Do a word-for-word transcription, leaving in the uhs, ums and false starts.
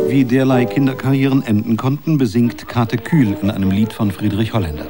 Wie derlei Kinderkarrieren enden konnten, besingt Kate Kühl in einem Lied von Friedrich Holländer.